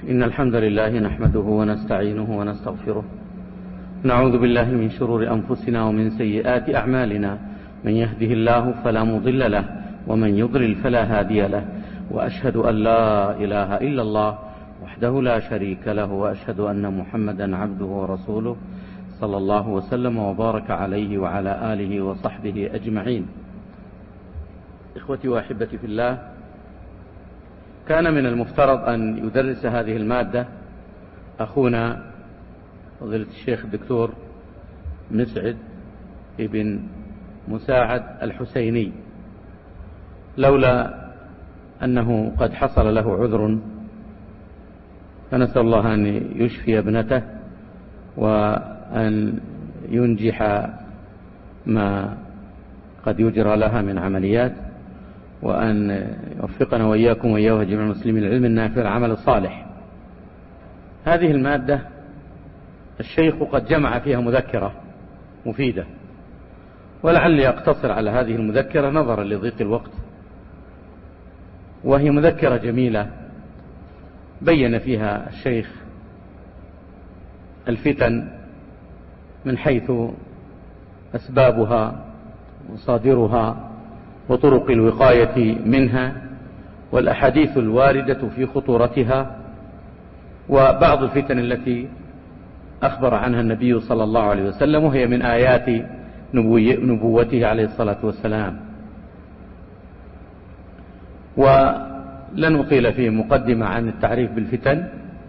إن الحمد لله نحمده ونستعينه ونستغفره، نعوذ بالله من شرور أنفسنا ومن سيئات أعمالنا، من يهده الله فلا مضل له ومن يضلل فلا هادي له، وأشهد أن لا إله إلا الله وحده لا شريك له، وأشهد أن محمدا عبده ورسوله صلى الله وسلم وبارك عليه وعلى آله وصحبه أجمعين. إخوتي وأحبتي في الله، كان من المفترض أن يدرس هذه المادة أخونا فضيلة الشيخ الدكتور مسعد ابن مساعد الحسيني، لولا أنه قد حصل له عذر، فنسأل الله أن يشفي ابنته وأن ينجح ما قد يجرى لها من عمليات، وأن يوفقنا وإياكم وإياه جميع المسلمين العلم النافع والعمل الصالح. هذه المادة الشيخ قد جمع فيها مذكرة مفيدة، ولعلي أقتصر على هذه المذكرة نظرا لضيق الوقت، وهي مذكرة جميلة بين فيها الشيخ الفتن من حيث أسبابها ومصادرها وطرق الوقاية منها، والأحاديث الواردة في خطورتها، وبعض الفتن التي أخبر عنها النبي صلى الله عليه وسلم، وهي من آيات نبوته عليه الصلاة والسلام. ولن أطيل في مقدمة عن التعريف بالفتن،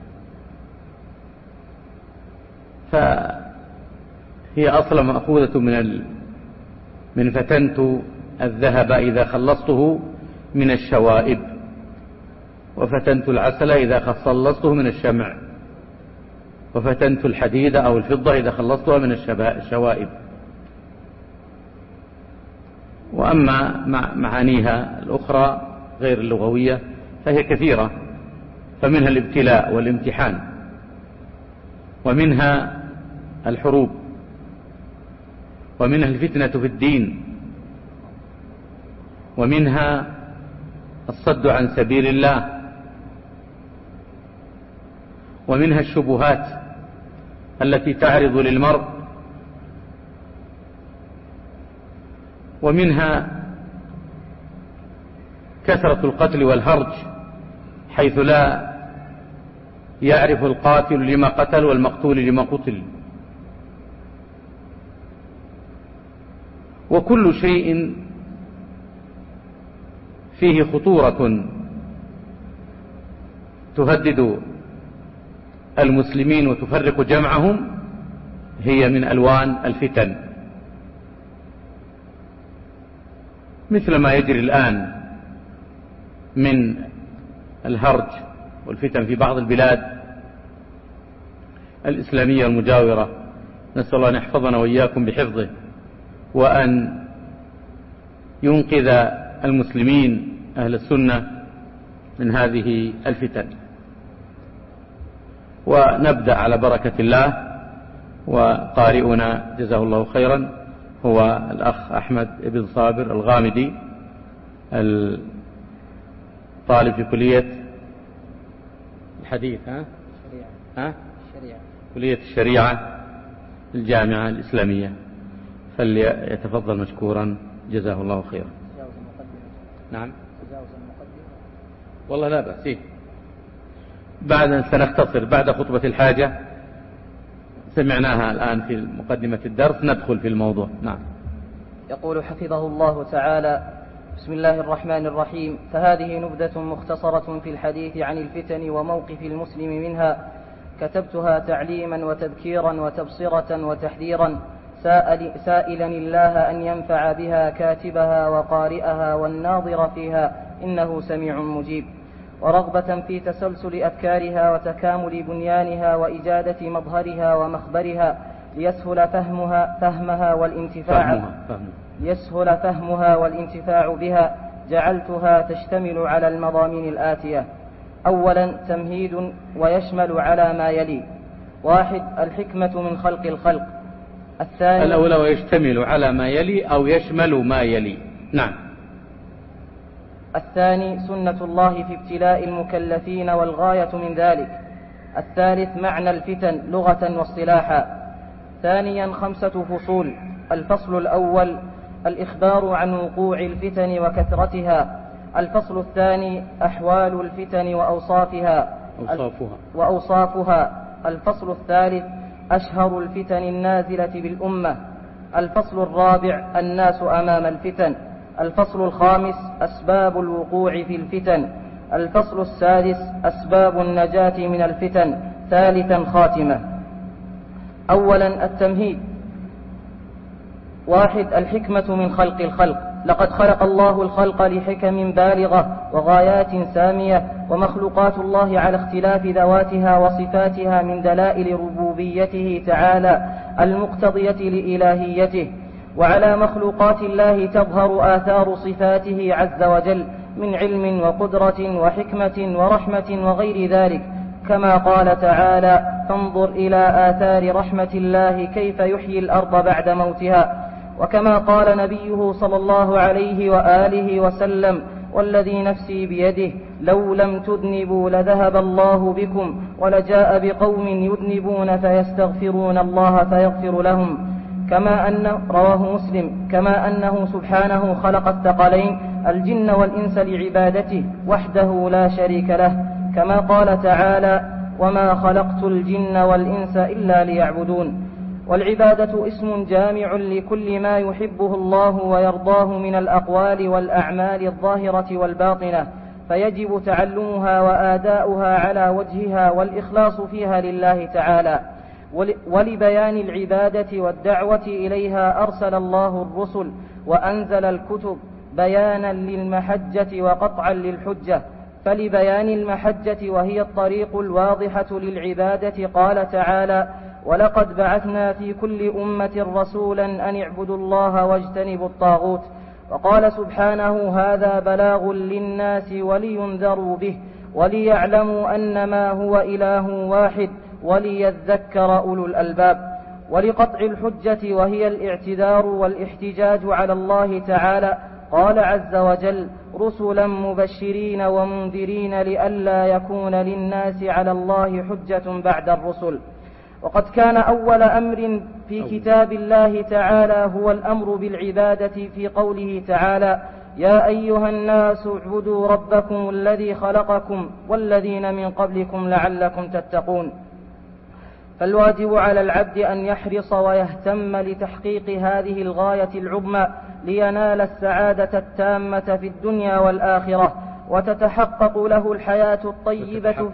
فهي أصلا مأخوذة من فتنت الذهب إذا خلصته من الشوائب، وفتنت العسل إذا خلصته من الشمع، وفتنت الحديد أو الفضة إذا خلصتها من الشوائب. وأما معانيها الأخرى غير اللغوية فهي كثيرة، فمنها الابتلاء والامتحان، ومنها الحروب، ومنها الفتنة في الدين، ومنها الصد عن سبيل الله، ومنها الشبهات التي تعرض للمرء، ومنها كثرة القتل والهرج، حيث لا يعرف القاتل لما قتل والمقتول لما قتل. وكل شيء فيه خطورة تهدد المسلمين وتفرق جمعهم هي من ألوان الفتن، مثل ما يجري الآن من الهرج والفتن في بعض البلاد الإسلامية المجاورة. نسأل الله أن يحفظنا وإياكم بحفظه، وأن ينقذ المسلمين أهل السنة من هذه الفتن. ونبدأ على بركة الله، وقارئنا جزاه الله خيرا هو الأخ أحمد بن صابر الغامدي، الطالب في كلية الحديث كلية الشريعة الجامعة الإسلامية، فليتفضل مشكورا جزاه الله خيرا. نعم، والله لا بأس، بعد سنختصر بعد خطبة الحاجة سمعناها الآن في مقدمة الدرس، ندخل في الموضوع. نعم. يقول حفظه الله تعالى: بسم الله الرحمن الرحيم. فهذه نبذة مختصرة في الحديث عن الفتن وموقف المسلم منها، كتبتها تعليما وتذكيرا وتبصرة وتحذيرا، سائلا الله أن ينفع بها كاتبها وقارئها والناظر فيها، إنه سميع مجيب، ورغبة في تسلسل أفكارها وتكامل بنيانها وإجادة مظهرها ومخبرها، ليسهل فهمها والانتفاع بها. جعلتها تشتمل على المضامين الآتية: أولا تمهيد ويشمل على ما يلي: 1. الحكمة من خلق الخلق. الثاني الأولى ويشتمل على ما يلي أو يشمل ما يلي. نعم. الثاني سنة الله في ابتلاء المكلفين، والغاية من ذلك الثالث معنى الفتن لغة واصطلاحا. ثانيا 5 فصول. الفصل الأول الإخبار عن وقوع الفتن وكثرتها. الفصل الثاني أحوال الفتن وأوصافها. الفصل الثالث أشهر الفتن النازلة بالأمة. الفصل الرابع الناس أمام الفتن. الفصل الخامس أسباب الوقوع في الفتن. الفصل السادس أسباب النجاة من الفتن. ثالثا خاتمة. أولا التمهيد. 1. الحكمة من خلق الخلق. لقد خلق الله الخلق لحكم بالغة وغايات سامية، ومخلوقات الله على اختلاف ذواتها وصفاتها من دلائل ربوبيته تعالى المقتضية لإلهيته. وعلى مخلوقات الله تظهر آثار صفاته عز وجل من علم وقدرة وحكمة ورحمة وغير ذلك، كما قال تعالى: فانظر إلى آثار رحمة الله كيف يحيي الأرض بعد موتها. وكما قال نبيه صلى الله عليه وآله وسلم: والذي نفسي بيده لو لم تذنبوا لذهب الله بكم ولجاء بقوم يذنبون فيستغفرون الله فيغفر لهم. كما أن رواه مسلم: كما أنه سبحانه خلق الثقلين الجن والإنس لعبادته وحده لا شريك له، كما قال تعالى: وما خلقت الجن والإنس إلا ليعبدون. والعبادة اسم جامع لكل ما يحبه الله ويرضاه من الأقوال والأعمال الظاهرة والباطنة، فيجب تعلمها وآداؤها على وجهها والإخلاص فيها لله تعالى. ولبيان العبادة والدعوة إليها أرسل الله الرسل وأنزل الكتب بيانا للمحجة وقطعا للحجة. فلبيان المحجة وهي الطريق الواضحة للعبادة قال تعالى: ولقد بعثنا في كل أمة رسولا أن اعبدوا الله واجتنبوا الطاغوت. وقال سبحانه: هذا بلاغ للناس ولينذروا به وليعلموا أنما هو إله واحد وليذكر أولو الألباب. ولقطع الحجة وهي الاعتذار والاحتجاج على الله تعالى قال عز وجل: رسلا مبشرين ومنذرين لئلا يكون للناس على الله حجة بعد الرسل. وقد كان أول أمر في كتاب الله تعالى هو الأمر بالعبادة في قوله تعالى: يا أيها الناس اعبدوا ربكم الذي خلقكم والذين من قبلكم لعلكم تتقون. فالواجب على العبد أن يحرص ويهتم لتحقيق هذه الغاية العظمى لينال السعادة التامة في الدنيا والآخرة، وتتحقق له الحياة الطيبة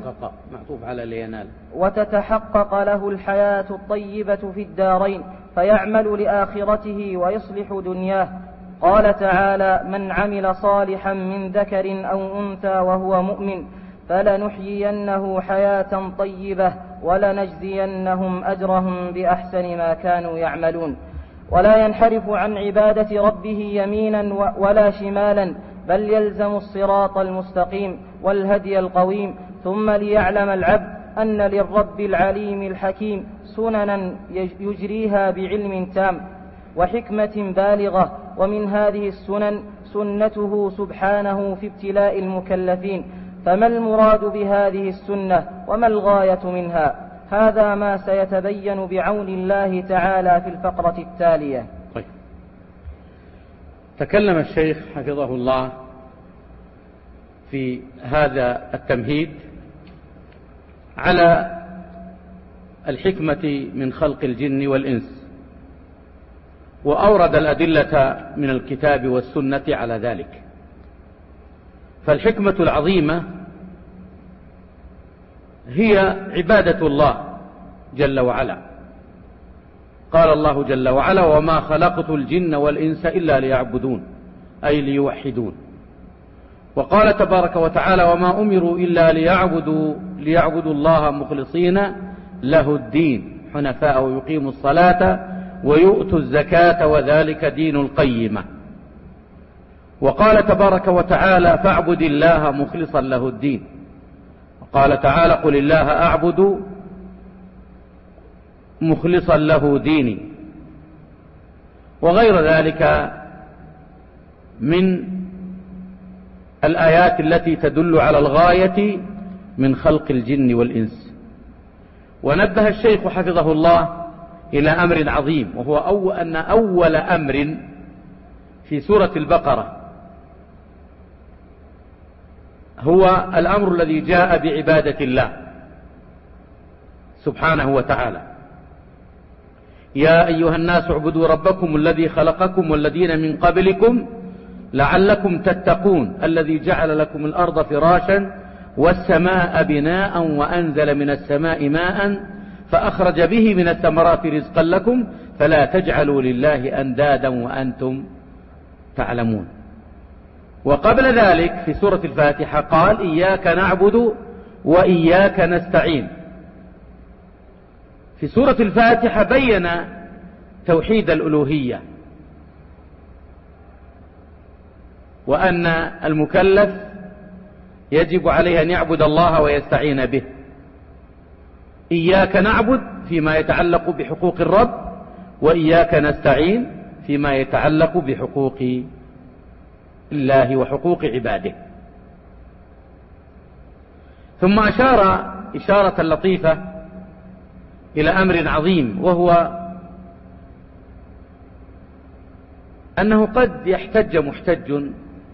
وتتحقق له الحياة الطيبة في الدارين، فيعمل لآخرته ويصلح دنياه. قال تعالى: من عمل صالحا من ذكر أو أنثى وهو مؤمن فلنحيينه حياة طيبة ولنجزينهم أجرهم بأحسن ما كانوا يعملون. ولا ينحرف عن عبادة ربه يمينا ولا شمالا، بل يلزم الصراط المستقيم والهدي القويم. ثم ليعلم العبد أن للرب العليم الحكيم سننا يجريها بعلم تام وحكمة بالغة، ومن هذه السنن سنته سبحانه في ابتلاء المكلفين. فما المراد بهذه السنة وما الغاية منها؟ هذا ما سيتبين بعون الله تعالى في الفقرة التالية. طيب. تكلم الشيخ حفظه الله في هذا التمهيد على الحكمة من خلق الجن والإنس، وأورد الأدلة من الكتاب والسنة على ذلك. فالحكمة العظيمة هي عبادة الله جل وعلا. قال الله جل وعلا: وما خلقت الجن والإنس إلا ليعبدون، أي ليوحدون. وقال تبارك وتعالى: وما أمروا إلا ليعبدوا الله مخلصين له الدين حنفاء ويقيموا الصلاة ويؤتوا الزكاة وذلك دين القيمة. وقال تبارك وتعالى: فاعبد الله مخلصا له الدين. وقال تعالى: قل الله أعبد مخلصا له ديني. وغير ذلك من الآيات التي تدل على الغاية من خلق الجن والإنس. ونبه الشيخ حفظه الله إلى أمر عظيم، وهو أن أول أمر في سورة البقرة هو الأمر الذي جاء بعبادة الله سبحانه وتعالى. يا أيها الناس اعبدوا ربكم الذي خلقكم والذين من قبلكم لعلكم تتقون الذي جعل لكم الأرض فراشا والسماء بناء وأنزل من السماء ماء فأخرج به من الثمرات رزقا لكم فلا تجعلوا لله أندادا وأنتم تعلمون. وقبل ذلك في سورة الفاتحة قال إياك نعبد وإياك نستعين. في سورة الفاتحة بين توحيد الألوهية، وأن المكلف يجب عليه أن يعبد الله ويستعين به. إياك نعبد فيما يتعلق بحقوق الرب، وإياك نستعين فيما يتعلق بحقوق الله وحقوق عباده. ثم أشار إشارة لطيفة إلى أمر عظيم، وهو أنه قد يحتج محتج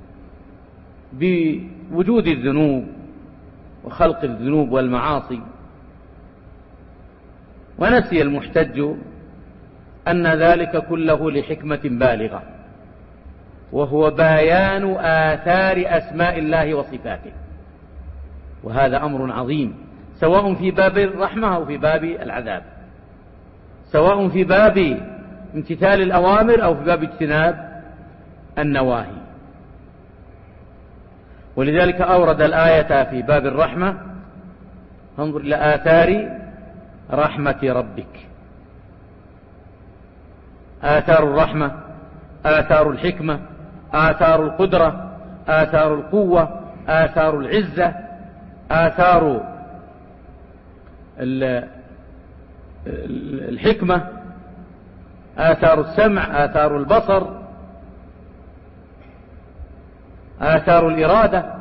بوجود الذنوب وخلق الذنوب والمعاصي، ونسي المحتج أن ذلك كله لحكمة بالغة، وهو بيان آثار أسماء الله وصفاته. وهذا أمر عظيم، سواء في باب الرحمة أو في باب العذاب، سواء في باب امتثال الأوامر أو في باب اجتناب النواهي. ولذلك أورد الآية في باب الرحمة: انظر إلى آثار رحمة ربك. آثار الرحمة، آثار الحكمة، آثار القدرة، آثار القوة، آثار العزة، آثار الحكمة، آثار السمع، آثار البصر، آثار الإرادة،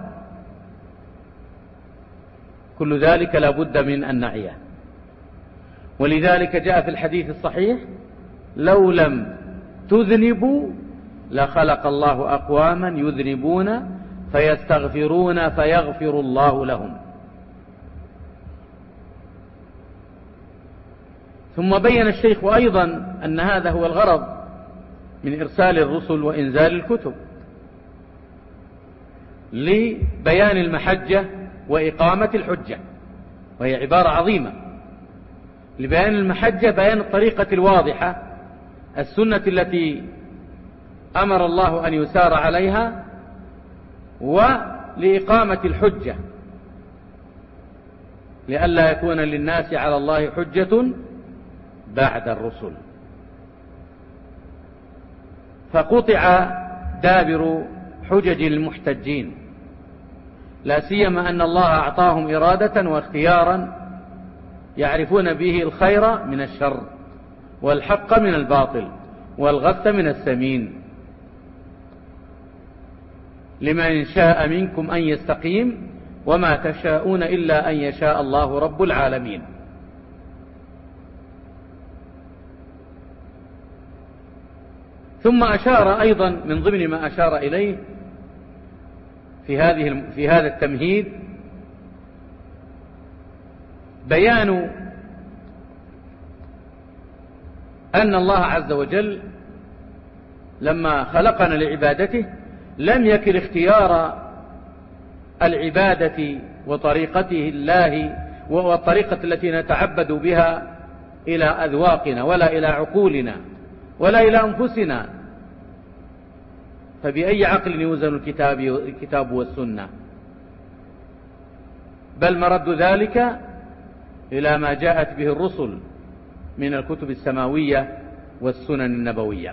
كل ذلك لا بد من أن نعيه. ولذلك جاء في الحديث الصحيح: لو لم تذنبوا لخلق الله أقواما يذنبون فيستغفرون فيغفر الله لهم. ثم بين الشيخ أيضا أن هذا هو الغرض من إرسال الرسل وإنزال الكتب، لبيان المحجة وإقامة الحجة، وهي عبارة عظيمة. لبيان المحجة بيان الطريقة الواضحة، السنة التي أمر الله أن يسار عليها، ولإقامة الحجة لئلا يكون للناس على الله حجة بعد الرسل. فقطع دابر حجج المحتجين، لا سيما أن الله أعطاهم إرادة واختيارا يعرفون به الخير من الشر والحق من الباطل والغث من السمين. لمن شاء منكم أن يستقيم وما تشاءون إلا أن يشاء الله رب العالمين. ثم أشار أيضا من ضمن ما أشار إليه في هذا التمهيد بيان أن الله عز وجل لما خلقنا لعبادته لم يكل اختيار العبادة وطريقته الله والطريقة التي نتعبد بها إلى أذواقنا ولا إلى عقولنا ولا إلى أنفسنا، فبأي عقل يوزن الكتاب والسنة؟ بل مرد ذلك إلى ما جاءت به الرسل من الكتب السماوية والسنن النبوية.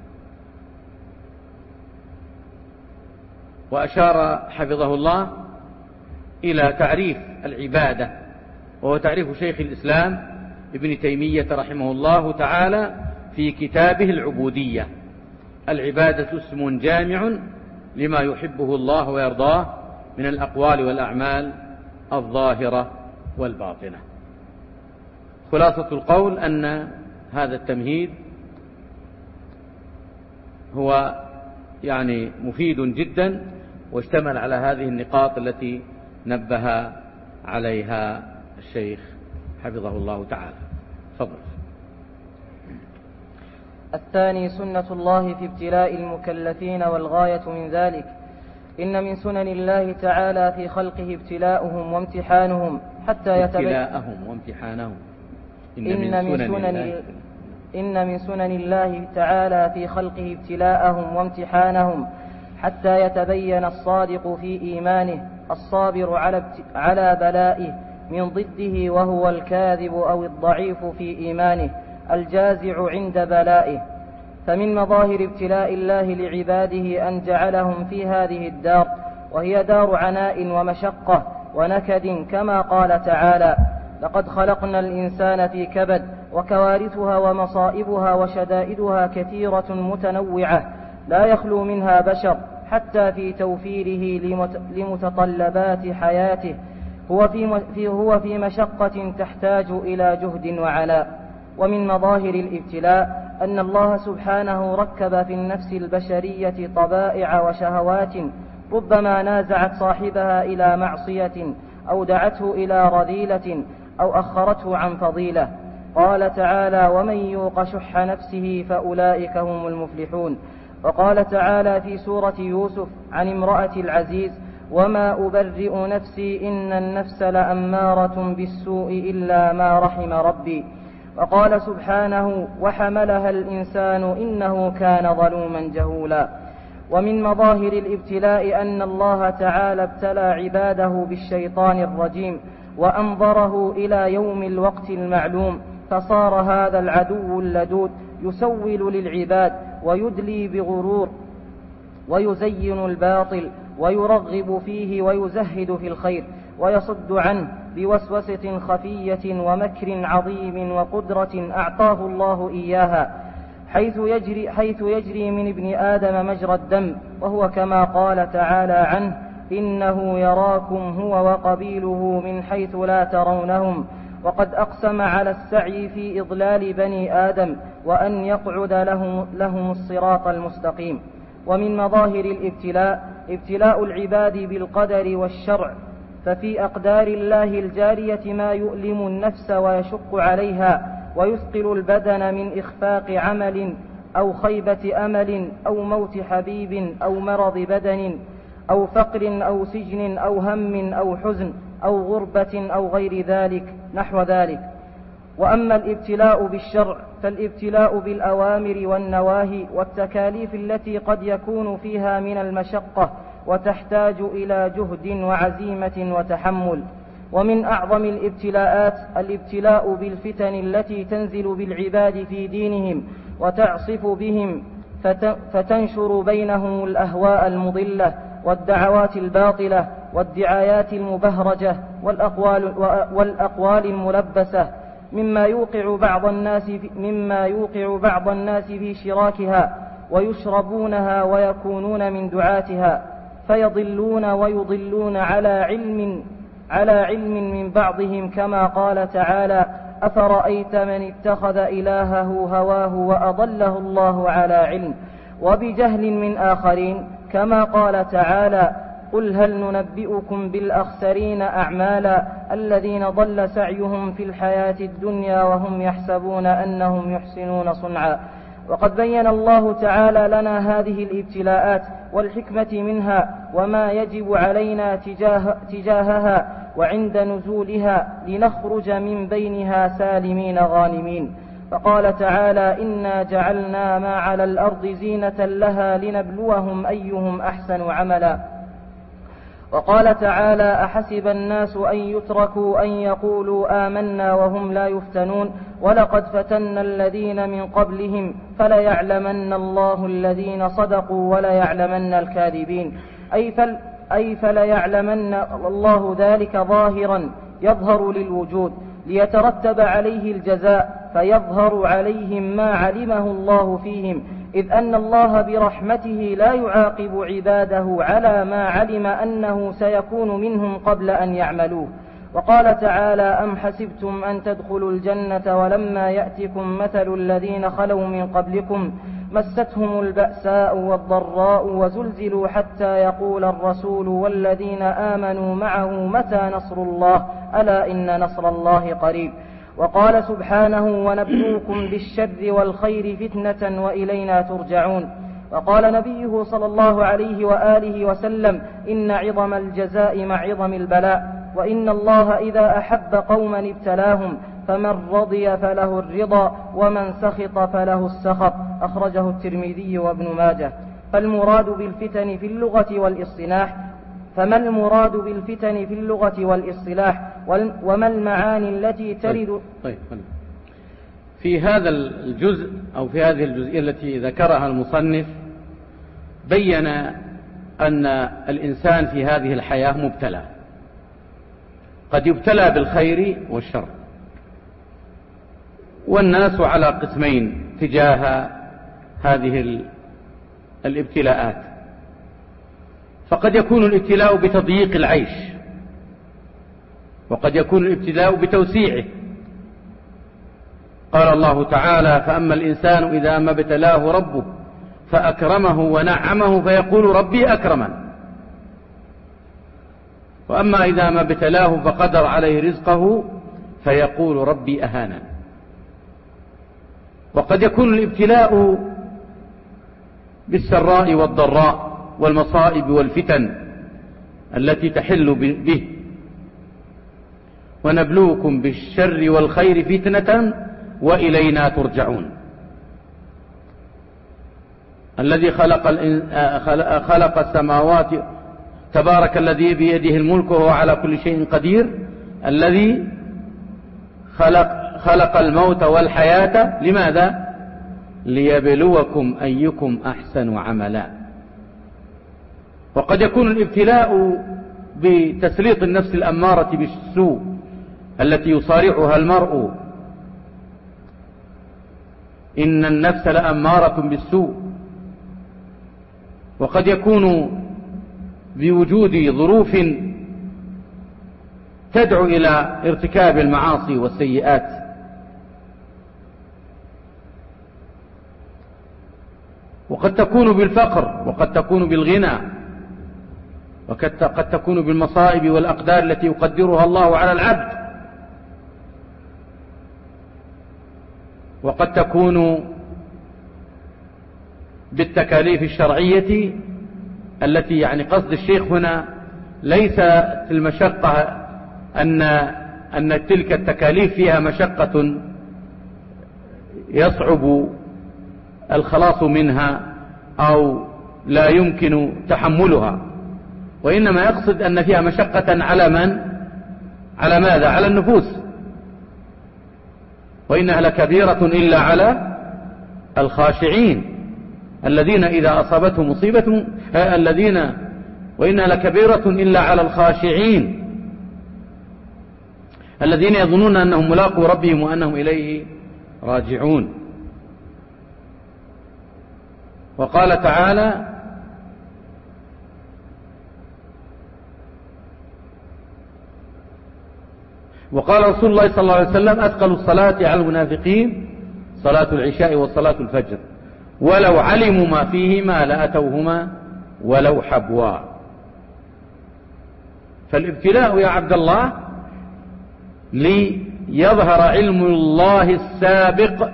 وأشار حفظه الله إلى تعريف العبادة، وهو تعريف شيخ الإسلام ابن تيمية رحمه الله تعالى في كتابه العبودية: العبادة اسم جامع لما يحبه الله ويرضاه من الأقوال والأعمال الظاهرة والباطنة. خلاصة القول أن هذا التمهيد هو يعني مفيد جدا، واشتمل على هذه النقاط التي نبه عليها الشيخ حفظه الله تعالى. تفضل. الثاني سنة الله في ابتلاء المكلفين، والغاية من ذلك إن من سنن الله تعالى في خلقه ابتلاؤهم وامتحانهم حتى ابتلاءهم وامتحانهم. إن من سنن الله تعالى في خلقه ابتلاءهم وامتحانهم حتى يتبين الصادق في إيمانه الصابر على بلائه من ضده وهو الكاذب أو الضعيف في إيمانه الجازع عند بلائه. فمن مظاهر ابتلاء الله لعباده أن جعلهم في هذه الدار، وهي دار عناء ومشقة ونكد، كما قال تعالى: لقد خلقنا الإنسان في كبد. وكوارثها ومصائبها وشدائدها كثيرة متنوعة لا يخلو منها بشر، حتى في توفيره لمتطلبات حياته هو في مشقة تحتاج إلى جهد وعناء. ومن مظاهر الابتلاء أن الله سبحانه ركب في النفس البشرية طبائع وشهوات ربما نازعت صاحبها إلى معصية أو دعته إلى رذيلة أو أخرته عن فضيلة. قال تعالى: ومن يوق شح نفسه فأولئك هم المفلحون. وقال تعالى في سورة يوسف عن امرأة العزيز: وما أبرئ نفسي إن النفس لأمارة بالسوء إلا ما رحم ربي. وقال سبحانه: وحملها الإنسان إنه كان ظلوما جهولا. ومن مظاهر الابتلاء أن الله تعالى ابتلى عباده بالشيطان الرجيم وأنظره إلى يوم الوقت المعلوم، فصار هذا العدو اللدود يسول للعباد ويدلي بغرور ويزين الباطل ويرغب فيه ويزهد في الخير ويصد عنه بوسوسة خفية ومكر عظيم وقدرة أعطاه الله إياها، حيث يجري من ابن آدم مجرى الدم، وهو كما قال تعالى عنه: إنه يراكم هو وقبيله من حيث لا ترونهم. وقد أقسم على السعي في إضلال بني آدم وأن يقعد لهم الصراط المستقيم. ومن مظاهر الابتلاء ابتلاء العباد بالقدر والشرع، ففي أقدار الله الجارية ما يؤلم النفس ويشق عليها ويثقل البدن من إخفاق عمل أو خيبة أمل أو موت حبيب أو مرض بدن أو فقر أو سجن أو هم أو حزن أو غربة أو غير ذلك نحو ذلك. وأما الابتلاء بالشرع فالابتلاء بالأوامر والنواهي والتكاليف التي قد يكون فيها من المشقة وتحتاج إلى جهد وعزيمة وتحمل. ومن أعظم الابتلاءات الابتلاء بالفتن التي تنزل بالعباد في دينهم وتعصف بهم فتنشر بينهم الأهواء المضلة والدعوات الباطلة والدعايات المبهرجة والأقوال الملبسة مما يوقع بعض الناس في شراكها ويشربونها ويكونون من دعاتها فيضلون ويضلون على علم من بعضهم، كما قال تعالى: أفرأيت من اتخذ إلهه هواه وأضله الله على علم وبجهل من آخرين، كما قال تعالى: قل هل ننبئكم بالأخسرين أعمالا الذين ضل سعيهم في الحياة الدنيا وهم يحسبون أنهم يحسنون صنعا. وقد بين الله تعالى لنا هذه الابتلاءات والحكمة منها وما يجب علينا تجاهها وعند نزولها لنخرج من بينها سالمين غانمين. فقال تعالى: إنا جعلنا ما على الأرض زينة لها لنبلوهم أيهم أحسن عملا. وقال تعالى: أحسب الناس أن يتركوا أن يقولوا آمنا وهم لا يفتنون ولقد فتنا الذين من قبلهم فليعلمن الله الذين صدقوا وليعلمن الكاذبين. أي فليعلمن الله ذلك ظاهرا يظهر للوجود ليترتب عليه الجزاء فيظهر عليهم ما علمه الله فيهم، إذ أن الله برحمته لا يعاقب عباده على ما علم أنه سيكون منهم قبل أن يعملوه. وقال تعالى: أم حسبتم أن تدخلوا الجنة ولما يأتكم مثل الذين خلوا من قبلكم مستهم البأساء والضراء وزلزلوا حتى يقول الرسول والذين آمنوا معه متى نصر الله ألا إن نصر الله قريب. وقال سبحانه: ونبلوكم بالشر والخير فتنة وإلينا ترجعون. وقال نبيه صلى الله عليه وآله وسلم: إن عظم الجزاء مع عظم البلاء، وإن الله إذا أحب قوما ابتلاهم، فمن رضي فله الرضا ومن سخط فله السخط. أخرجه الترمذي وابن ماجه. فالمراد بالفتن في اللغة والاصطلاح فما المراد بالفتن في اللغة والاصطلاح وما المعاني التي ترد؟ طيب. في هذا الجزء أو في هذه الجزئية التي ذكرها المصنف بين أن الإنسان في هذه الحياة مبتلى، قد يبتلى بالخير والشر، والناس على قسمين تجاه هذه الابتلاءات. فقد يكون الابتلاء بتضييق العيش، وقد يكون الابتلاء بتوسيعه. قال الله تعالى: فأما الإنسان إذا ما ابتلاه ربه فأكرمه ونعمه فيقول ربي أكرمن، وأما إذا ما ابتلاه فقدر عليه رزقه فيقول ربي أهانن. وقد يكون الابتلاء بالسراء والضراء والمصائب والفتن التي تحل به. ونبلوكم بالشر والخير فتنة وإلينا ترجعون. الذي خلق السماوات، تبارك الذي بيده الملك وهو على كل شيء قدير، الذي خلق الموت والحياة. لماذا؟ ليبلوكم أيكم أحسن عملا. وقد يكون الابتلاء بتسليط النفس الأمارة بالسوء التي يصارعها المرء. إن النفس لأمارة بالسوء. وقد يكون بوجود ظروف تدعو إلى ارتكاب المعاصي والسيئات. وقد تكون بالفقر، وقد تكون بالغنى، وقد تكون بالمصائب والأقدار التي يقدرها الله على العبد. وقد تكون بالتكاليف الشرعية التي قصد الشيخ هنا ليس المشقة أن تلك التكاليف فيها مشقة يصعب الخلاص منها أو لا يمكن تحملها، وإنما يقصد أن فيها مشقة على من؟ على ماذا؟ على النفوس. وإنها لكبيرة إلا على الخاشعين الذين إذا أصابتهم مصيبة وإنها لكبيرة إلا على الخاشعين الذين يظنون أنهم ملاقوا ربهم وأنهم إليه راجعون. وقال تعالى: وقال رسول الله صلى الله عليه وسلم: أثقل الصلاة على المنافقين صلاة العشاء وصلاة الفجر ولو علموا ما فيهما لأتوهما ولو حبوا. فالابتلاء يا عبد الله ليظهر علم الله السابق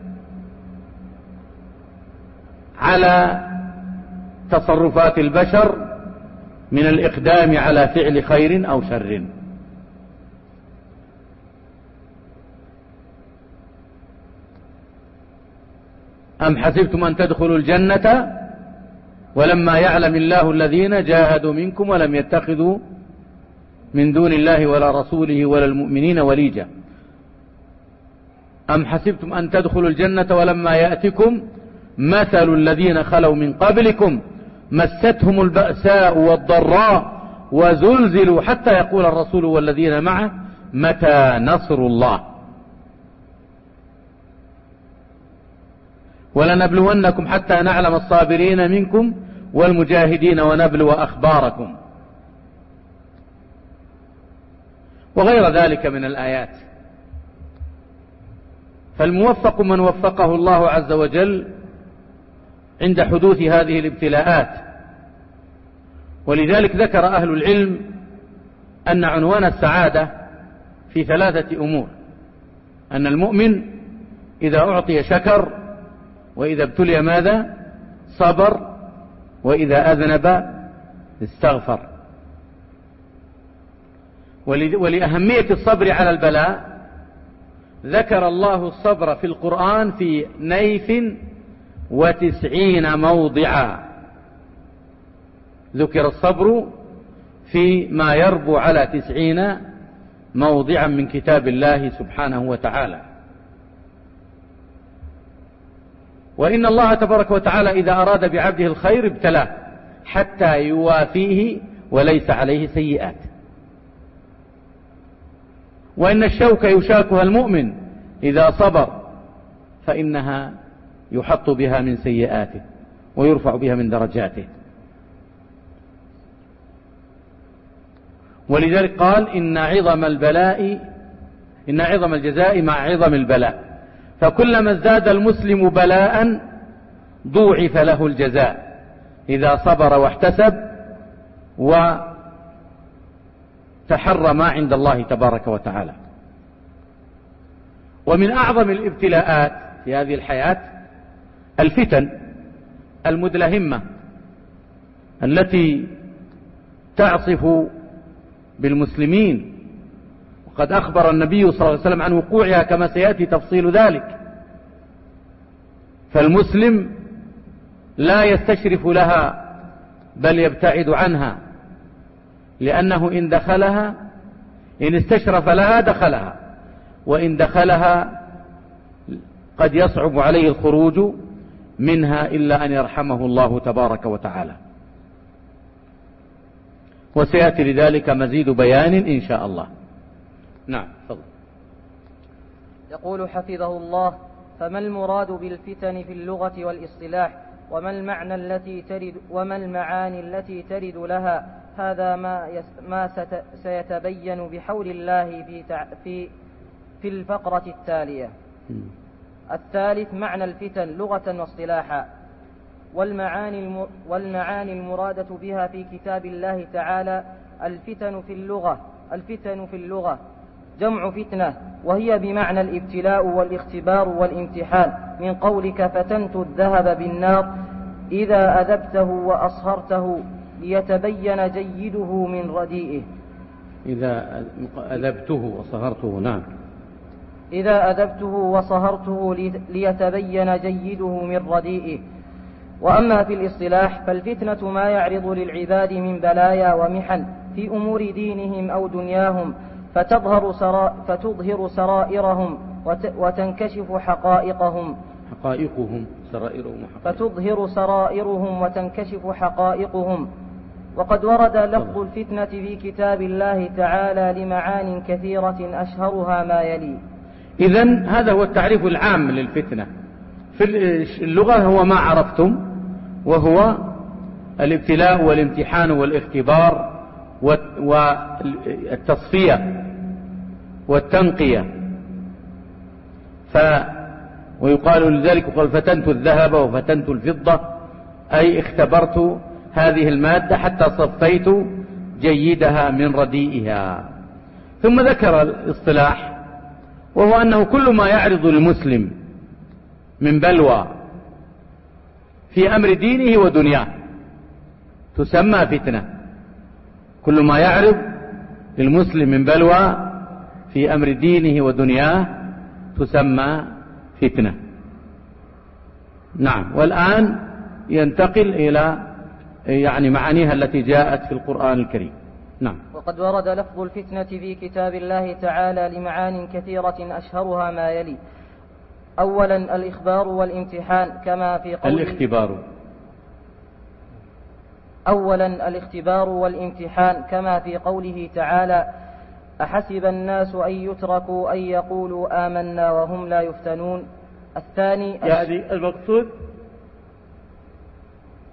على تصرفات البشر من الإقدام على فعل خير أو شر. أم حسبتم أن تدخلوا الجنة ولما يعلم الله الذين جاهدوا منكم ولم يتخذوا من دون الله ولا رسوله ولا المؤمنين وليجا. أم حسبتم أن تدخلوا الجنة ولما يأتكم مثل الذين خلوا من قبلكم مستهم البأساء والضراء وزلزلوا حتى يقول الرسول والذين معه متى نصر الله. ولنبلونكم حتى نعلم الصابرين منكم والمجاهدين ونبلو أخباركم. وغير ذلك من الآيات. فالموفق من وفقه الله عز وجل عند حدوث هذه الابتلاءات. ولذلك ذكر أهل العلم أن عنوان السعادة في 3 أمور: أن المؤمن إذا أعطي شكر، وإذا ابتلي ماذا؟ صبر، وإذا أذنب استغفر. ولأهمية الصبر على البلاء ذكر الله الصبر في القرآن في 92 موضعا. ذكر الصبر في ما يربو على 90 موضعا من كتاب الله سبحانه وتعالى. وإن الله تبارك وتعالى إذا أراد بعبده الخير ابتلاه حتى يوافيه وليس عليه سيئات. وإن الشوكة يشاكها المؤمن إذا صبر فإنها يحط بها من سيئاته ويرفع بها من درجاته. ولذلك قال إن عظم الجزاء مع عظم البلاء، فكلما ازداد المسلم بلاء ضوعف له الجزاء إذا صبر واحتسب وتحرى ما عند الله تبارك وتعالى. ومن أعظم الابتلاءات في هذه الحياة الفتن المدلهمة التي تعصف بالمسلمين، وقد أخبر النبي صلى الله عليه وسلم عن وقوعها كما سيأتي تفصيل ذلك. فالمسلم لا يستشرف لها بل يبتعد عنها، لأنه إن استشرف لها دخلها، وإن دخلها قد يصعب عليه الخروج منها إلا أن يرحمه الله تبارك وتعالى. وسيأتي لذلك مزيد بيان إن شاء الله. نعم تفضل. يقول حفظه الله: فما المراد بالفتن في اللغة والاصطلاح، وما المعاني التي ترد لها؟ هذا ما سيتبين بحول الله في الفقرة التالية. الثالث: معنى الفتن لغة واصطلاحا. والمعاني المرادة بها في كتاب الله تعالى: الفتن في اللغة جمع فتنة، وهي بمعنى الابتلاء والاختبار والامتحان، من قولك فتنت الذهب بالنار إذا أذبته وأصهرته ليتبين جيده من رديئه. إذا أذبته وصهرته. نعم. إذا أذبته وصهرته ليتبين جيده من رديئه. وأما في الاصطلاح فالفتنة ما يعرض للعباد من بلايا ومحن في أمور دينهم أو دنياهم، فتظهر سرائرهم وتنكشف حقائقهم. فتظهر سرائرهم وتنكشف حقائقهم. وقد ورد لفظ الفتنة في كتاب الله تعالى لمعان كثيرة أشهرها ما يلي. إذن هذا هو التعريف العام للفتنة في اللغة، هو ما عرفتم، وهو الابتلاء والامتحان والاختبار والتصفية والتنقية. ويقال لذلك قال فتنت الذهب وفتنت الفضة، أي اختبرت هذه المادة حتى صفيت جيدها من رديئها. ثم ذكر الاصطلاح، وهو أنه كل ما يعرض للمسلم من بلوى في أمر دينه ودنياه تسمى فتنة. كل ما يعرض للمسلم من بلوى في أمر دينه ودنياه تسمى فتنة. نعم. والآن ينتقل إلى معانيها التي جاءت في القرآن الكريم. نعم. وقد ورد لفظ الفتنة في كتاب الله تعالى لمعان كثيرة أشهرها ما يلي: أولا الإخبار والامتحان كما في قوله الاختبار والامتحان كما في قوله تعالى: أحسب الناس أن يتركوا أن يقولوا آمنا وهم لا يفتنون. الثاني يعني المقصود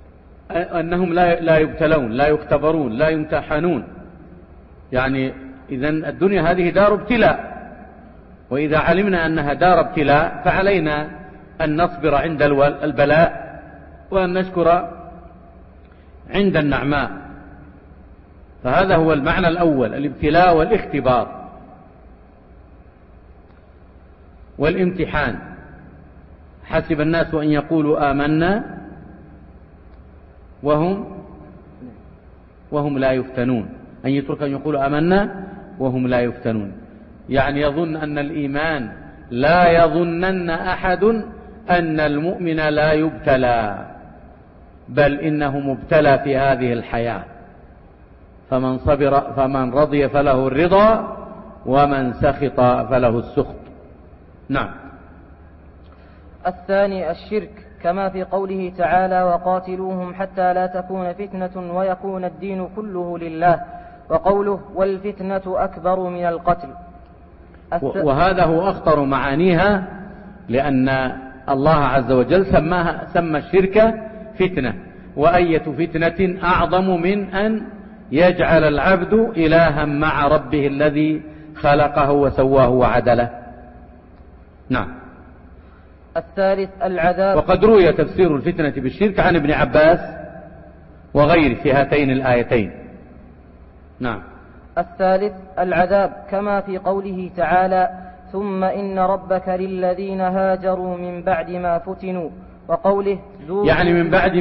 أنهم لا يبتلون، لا يختبرون، لا يمتحنون، يعني إذن الدنيا هذه دار ابتلاء، وإذا علمنا أنها دار ابتلاء فعلينا أن نصبر عند البلاء وأن نشكر عند النعماء. فهذا هو المعنى الأول، الابتلاء والاختبار والامتحان. حسب الناس أن يقولوا آمنا وهم لا يفتنون، أن يترك أن يقولوا آمنا وهم لا يفتنون، يعني يظن أن الإيمان لا يظنن أحد أن المؤمن لا يبتلى، بل إنه مبتلى في هذه الحياة، فمن رضي فله الرضا ومن سخط فله السخط. نعم. الثاني الشرك، كما في قوله تعالى وقاتلوهم حتى لا تكون فتنة ويكون الدين كله لله، وقوله والفتنة أكبر من القتل. وهذا هو أخطر معانيها، لأن الله عز وجل سمى الشرك فتنة، وأية فتنة أعظم من أن يجعل العبد إلها مع ربه الذي خلقه وسواه وعدله. نعم. الثالث العذاب. وقد روي تفسير الفتنة بالشرك عن ابن عباس وغيره في هاتين الآيتين. نعم. الثالث العذاب، كما في قوله تعالى ثم إن ربك للذين هاجروا من بعد ما فتنوا، وقوله يعني من بعد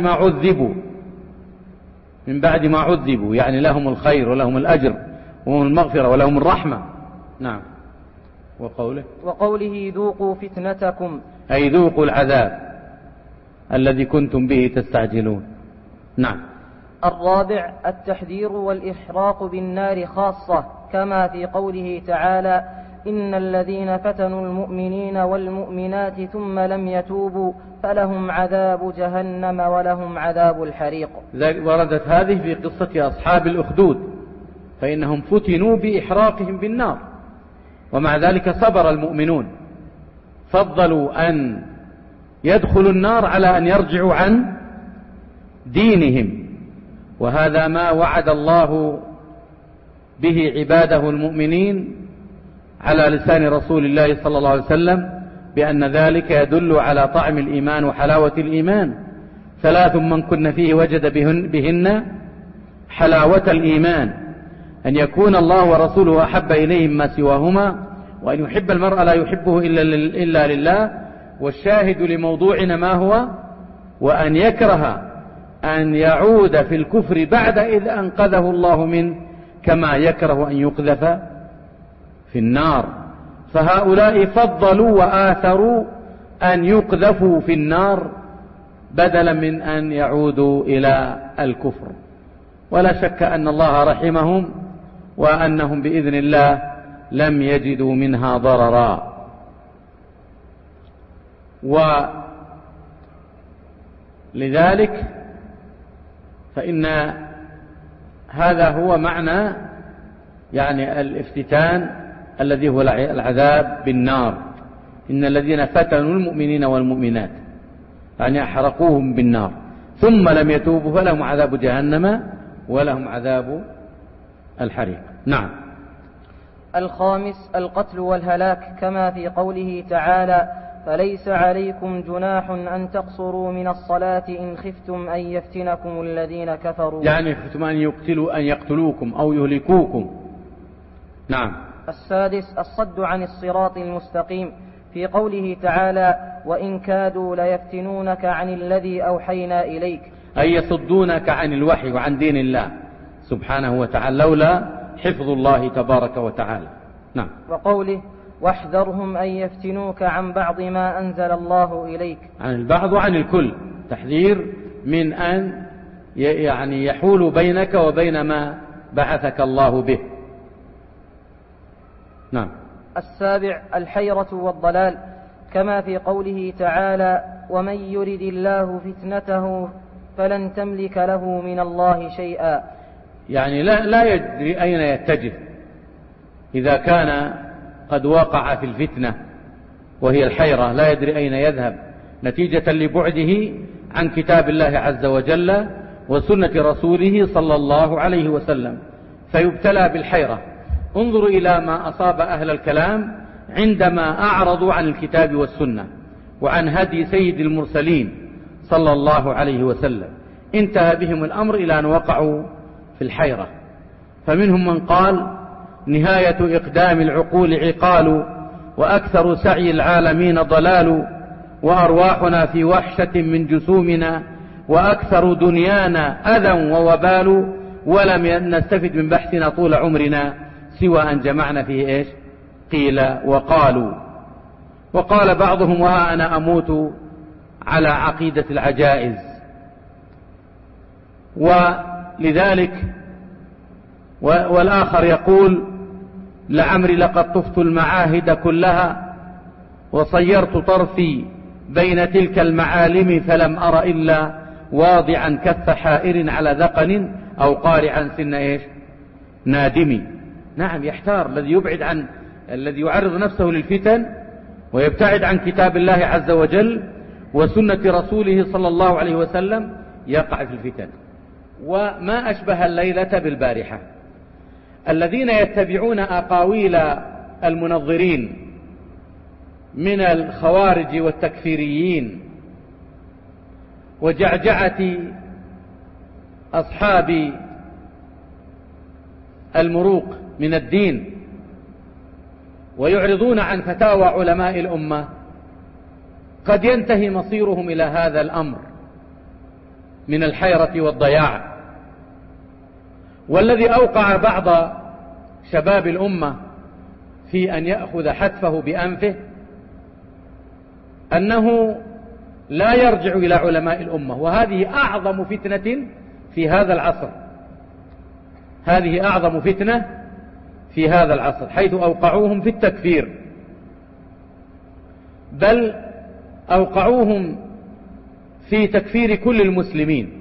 ما عذبوا، يعني لهم الخير ولهم الأجر ولهم المغفرة ولهم الرحمة. نعم. وقوله ذوقوا فتنتكم، أي ذوقوا العذاب الذي كنتم به تستعجلون. نعم. الرابع التحذير والإحراق بالنار خاصة، كما في قوله تعالى إن الذين فتنوا المؤمنين والمؤمنات ثم لم يتوبوا فلهم عذاب جهنم ولهم عذاب الحريق. وردت هذه في قصة أصحاب الأخدود، فإنهم فتنوا بإحراقهم بالنار، ومع ذلك صبر المؤمنون، فضلوا أن يدخلوا النار على أن يرجعوا عن دينهم. وهذا ما وعد الله به عباده المؤمنين على لسان رسول الله صلى الله عليه وسلم، بأن ذلك يدل على طعم الإيمان وحلاوة الإيمان. 3 من كن فيه وجد بهن حلاوة الإيمان، أن يكون الله ورسوله أحب إليه مما سواهما، وأن يحب المرء لا يحبه إلا لله. والشاهد لموضوعنا ما هو؟ وأن يكره أن يعود في الكفر بعد إذ أنقذه الله منه، كما يكره أن يقذف في النار. فهؤلاء فضلوا وآثروا أن يقذفوا في النار بدلا من أن يعودوا إلى الكفر. ولا شك أن الله رحمهم، وأنهم بإذن الله لم يجدوا منها ضررا. ولذلك فإن هذا هو معنى يعني الافتتان الذي هو العذاب بالنار. إن الذين فتنوا المؤمنين والمؤمنات يعني أحرقوهم بالنار ثم لم يتوبوا فلهم عذاب جهنم ولهم عذاب الحريق. نعم. الخامس القتل والهلاك، كما في قوله تعالى فليس عليكم جناح أن تقصروا من الصلاة إن خفتم أن يفتنكم الذين كفروا، يعني خفتم أن يقتلوكم أو يهلكوكم. نعم. السادس الصد عن الصراط المستقيم، في قوله تعالى وإن كادوا ليفتنونك عن الذي أوحينا إليك، أي يصدونك عن الوحي وعن دين الله سبحانه وتعالى لولا حفظ الله تبارك وتعالى. نعم. وقوله واحذرهم أن يفتنوك عن بعض ما أنزل الله إليك، عن البعض وعن الكل، تحذير من أن يعني يحول بينك وبين ما بعثك الله به. نعم. السابع الحيرة والضلال، كما في قوله تعالى ومن يرد الله فتنته فلن تملك له من الله شيئا، يعني لا يدري أين يتجه إذا كان قد وقع في الفتنة وهي الحيرة، لا يدري أين يذهب نتيجة لبعده عن كتاب الله عز وجل وسنة رسوله صلى الله عليه وسلم، فيبتلى بالحيرة. انظروا إلى ما أصاب أهل الكلام عندما أعرضوا عن الكتاب والسنة وعن هدي سيد المرسلين صلى الله عليه وسلم. انتهى بهم الأمر إلى أن وقعوا في الحيرة. فمنهم من قال: نهاية إقدام العقول عقال، وأكثر سعي العالمين ضلال، وأرواحنا في وحشة من جسومنا، وأكثر دنيانا أذى ووبال، ولم نستفد من بحثنا طول عمرنا سوى أن جمعنا فيه إيش؟ قيل وقالوا. وقال بعضهم: وها أنا أموت على عقيدة العجائز. ولذلك والآخر يقول: لعمري لقد طفت المعاهد كلها، وصيرت طرفي بين تلك المعالم، فلم أر إلا واضعا كف حائر على ذقن، أو قارعا سن إيش؟ نادمي. نعم، يحتار الذي يعرض نفسه للفتن ويبتعد عن كتاب الله عز وجل وسنة رسوله صلى الله عليه وسلم، يقع في الفتن. وما أشبه الليلة بالبارحة. الذين يتبعون أقاويل المنظرين من الخوارج والتكفيريين وجعجعة أصحاب المروق من الدين، ويعرضون عن فتاوى علماء الأمة، قد ينتهي مصيرهم إلى هذا الأمر من الحيرة والضياع. والذي أوقع بعض شباب الأمة في أن يأخذ حتفه بأنفه أنه لا يرجع إلى علماء الأمة، وهذه أعظم فتنة في هذا العصر. هذه أعظم فتنة في هذا العصر، حيث أوقعوهم في التكفير، بل أوقعوهم في تكفير كل المسلمين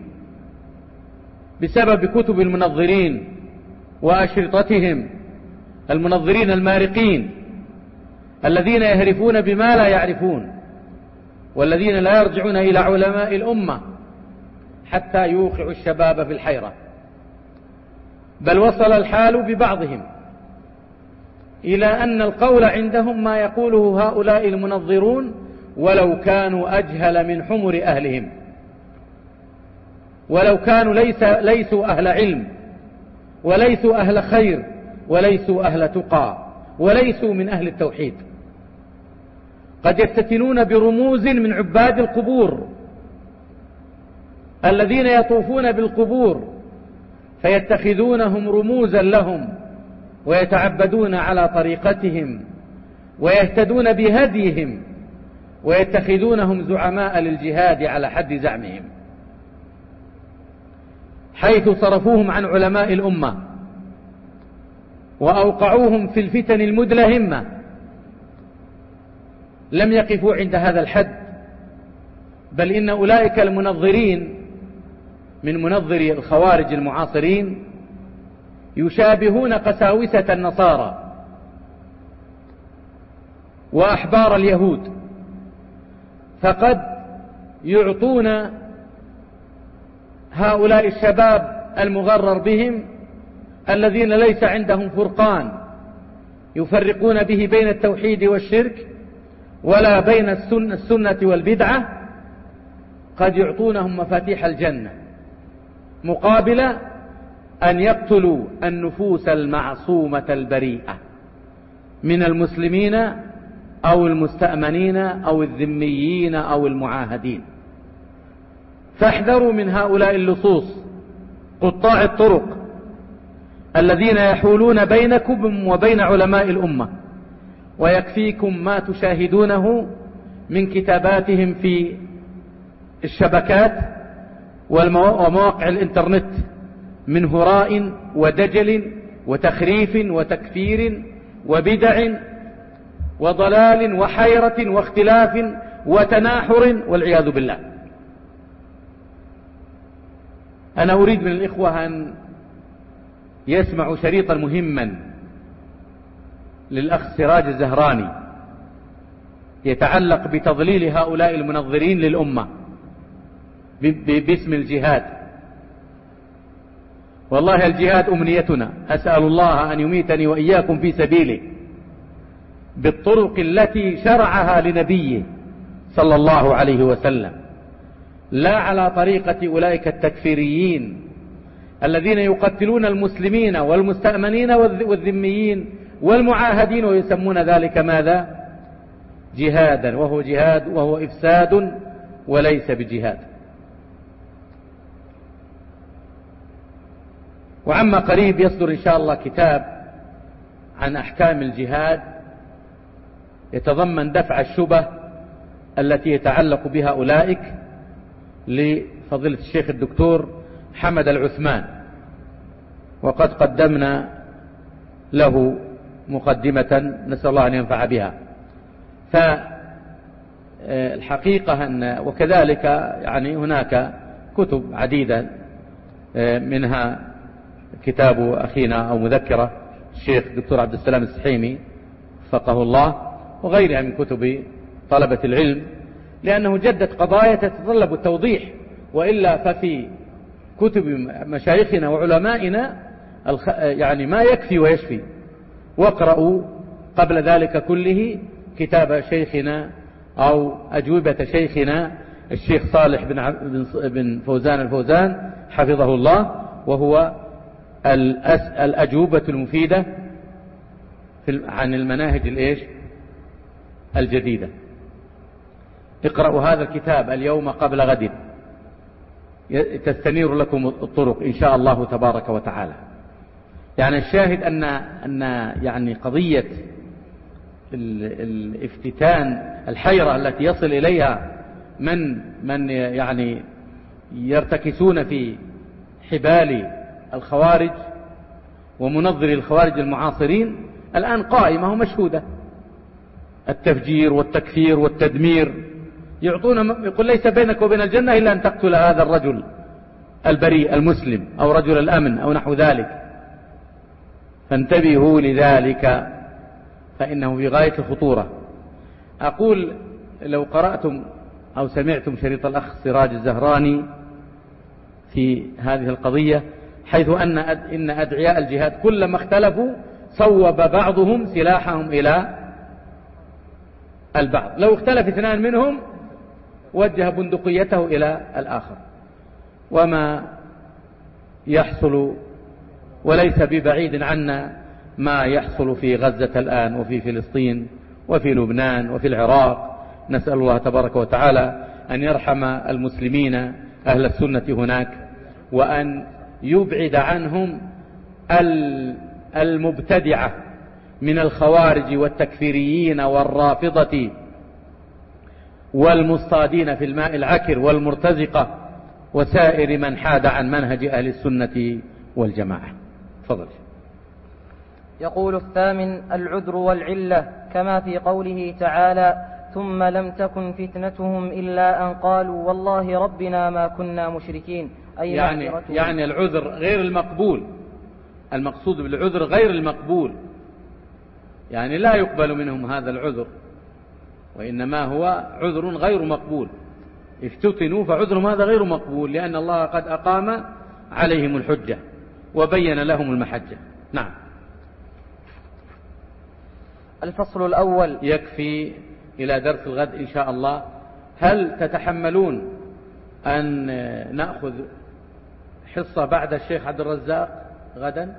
بسبب كتب المنظرين وأشرطتهم، المنظرين المارقين الذين يهرفون بما لا يعرفون، والذين لا يرجعون إلى علماء الأمة حتى يوقعوا الشباب في الحيرة. بل وصل الحال ببعضهم إلى أن القول عندهم ما يقوله هؤلاء المنظرون ولو كانوا أجهل من حمر أهلهم، ولو كانوا ليسوا أهل علم، وليسوا أهل خير، وليسوا أهل تقى، وليسوا من أهل التوحيد. قد يفتتنون برموز من عباد القبور الذين يطوفون بالقبور فيتخذونهم رموزا لهم، ويتعبدون على طريقتهم، ويهتدون بهديهم، ويتخذونهم زعماء للجهاد على حد زعمهم، حيث صرفوهم عن علماء الأمة وأوقعوهم في الفتن المدلهمة. لم يقفوا عند هذا الحد، بل إن أولئك المنظرين من منظري الخوارج المعاصرين يشابهون قساوسة النصارى وأحبار اليهود، فقد يعطون هؤلاء الشباب المغرر بهم الذين ليس عندهم فرقان يفرقون به بين التوحيد والشرك ولا بين السنة والبدعة، قد يعطونهم مفاتيح الجنة مقابل أن يقتلوا النفوس المعصومة البريئة من المسلمين أو المستأمنين أو الذميين أو المعاهدين. فاحذروا من هؤلاء اللصوص قطاع الطرق الذين يحولون بينكم وبين علماء الأمة. ويكفيكم ما تشاهدونه من كتاباتهم في الشبكات ومواقع الإنترنت من هراء ودجل وتخريف وتكفير وبدع وضلال وحيرة واختلاف وتناحر والعياذ بالله. أنا أريد من الإخوة أن يسمعوا شريطا مهما للأخ سراج الزهراني يتعلق بتضليل هؤلاء المنظرين للأمة باسم الجهاد. والله الجهاد أمنيتنا، أسأل الله أن يميتني وإياكم في سبيله بالطرق التي شرعها لنبيه صلى الله عليه وسلم، لا على طريقة أولئك التكفيريين الذين يقتلون المسلمين والمستأمنين والذميين والمعاهدين ويسمون ذلك ماذا؟ جهادا، وهو جهاد وهو إفساد وليس بجهاد. وعما قريب يصدر إن شاء الله كتاب عن أحكام الجهاد يتضمن دفع الشبه التي يتعلق بها أولئك لفضيلة الشيخ الدكتور حمد العثمان، وقد قدمنا له مقدمة نسأل الله أن ينفع بها. فالحقيقة أن وكذلك يعني هناك كتب عديدة، منها كتاب أخينا أو مذكرة الشيخ الدكتور عبد السلام السحيمي وفقه الله، وغيرها من كتب طلبة العلم، لأنه جدت قضايا تتطلب التوضيح، وإلا ففي كتب مشايخنا وعلمائنا يعني ما يكفي ويشفي. واقرأوا قبل ذلك كله كتاب شيخنا أو أجوبة شيخنا الشيخ صالح بن فوزان الفوزان حفظه الله، وهو الأجوبة المفيدة عن المناهج الجديدة. اقرأوا هذا الكتاب اليوم قبل غد تستنير لكم الطرق إن شاء الله تبارك وتعالى. يعني الشاهد أن يعني قضية الافتتان الحيرة التي يصل إليها من يعني يرتكسون في حبال الخوارج ومنظري الخوارج المعاصرين الآن قائمة ومشهودة، التفجير والتكفير والتدمير، يقول ليس بينك وبين الجنة إلا أن تقتل هذا الرجل البريء المسلم أو رجل الأمن أو نحو ذلك. فانتبهوا لذلك فإنه في غاية الخطورة. أقول لو قرأتم أو سمعتم شريط الأخ سراج الزهراني في هذه القضية، حيث إن أدعياء الجهاد كلما اختلفوا صوب بعضهم سلاحهم إلى البعض، لو اختلف اثنان منهم وجه بندقيته إلى الآخر. وما يحصل وليس ببعيد عنا ما يحصل في غزة الآن وفي فلسطين وفي لبنان وفي العراق. نسأل الله تبارك وتعالى أن يرحم المسلمين أهل السنة هناك، وأن يبعد عنهم المبتدعة من الخوارج والتكفيريين والرافضة والمصطادين في الماء العكر والمرتزقة وسائر من حاد عن منهج أهل السنة والجماعة. تفضل. يقول الثامن: العذر والعلة، كما في قوله تعالى: ثم لم تكن فتنتهم إلا أن قالوا والله ربنا ما كنا مشركين، أي يعني العذر غير المقبول، المقصود بالعذر غير المقبول، يعني لا يقبل منهم هذا العذر، وإنما هو عذر غير مقبول. افتتنوا فعذرهم هذا غير مقبول، لأن الله قد أقام عليهم الحجة وبين لهم المحجة. نعم. الفصل الأول. يكفي إلى درس الغد إن شاء الله. هل تتحملون أن نأخذ حصة بعد الشيخ عبد الرزاق غدا؟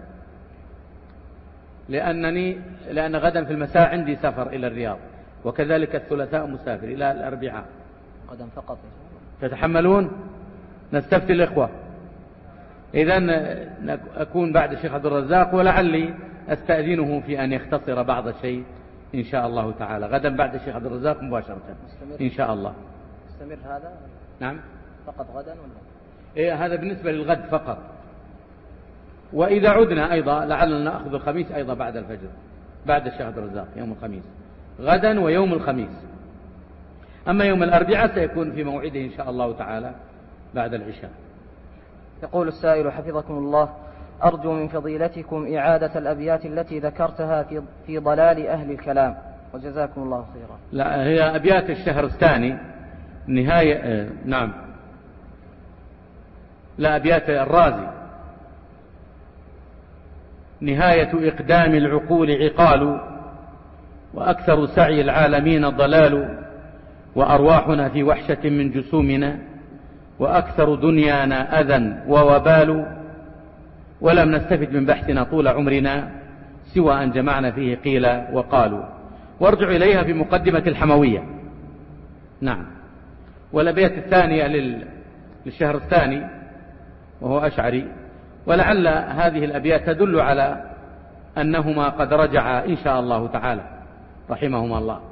لأن غدا في المساء عندي سفر إلى الرياض، وكذلك الثلاثاء مسافر إلى الأربعاء. غدا فقط. تتحملون؟ نستفتي الإخوة. إذن أكون بعد الشيخ عبد الرزاق، ولعلي أستأذنه في أن يختصر بعض الشيء إن شاء الله تعالى غدا بعد الشيخ عبد الرزاق مباشرة إن شاء الله. مستمر هذا؟ نعم. فقط غدا ولا؟ إيه، هذا بالنسبة للغد فقط. وإذا عدنا أيضا لعلنا نأخذ الخميس أيضا بعد الفجر، بعد الشيخ عبد الرزاق يوم الخميس غدا ويوم الخميس. أما يوم الأربعاء سيكون في موعده إن شاء الله تعالى بعد العشاء. يقول السائل حفظكم الله: أرجو من فضيلتكم إعادة الأبيات التي ذكرتها في ضلال أهل الكلام، وجزاكم الله خيرا. لا، هي أبيات الشهرستاني نهاية. نعم. لا، أبيات الرازي نهاية إقدام العقول عقال، وأكثر سعي العالمين ضلال، وأرواحنا في وحشة من جسومنا، وأكثر دنيانا أذى ووبال، ولم نستفد من بحثنا طول عمرنا سوى أن جمعنا فيه قيل وقالوا. وارجع إليها في مقدمة الحموية. نعم. والأبيات الثانية للشهر الثاني وهو أشعري، ولعل هذه الأبيات تدل على أنهما قد رجعا إن شاء الله تعالى رحمهما الله.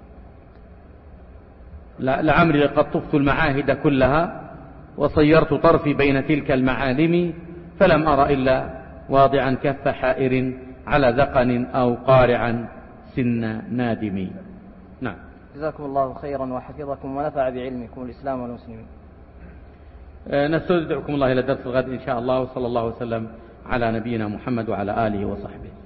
لعمري لقد طفت المعاهد كلها، وصيرت طرفي بين تلك المعالم، فلم أر إلا واضعا كف حائر على ذقن أو قارعا سن نادم. نعم. جزاكم الله خيرا وحفظكم ونفع بعلمكم الإسلام والمسلمين. نستودعكم الله إلى درس الغد إن شاء الله، وصلى الله وسلم على نبينا محمد وعلى آله وصحبه.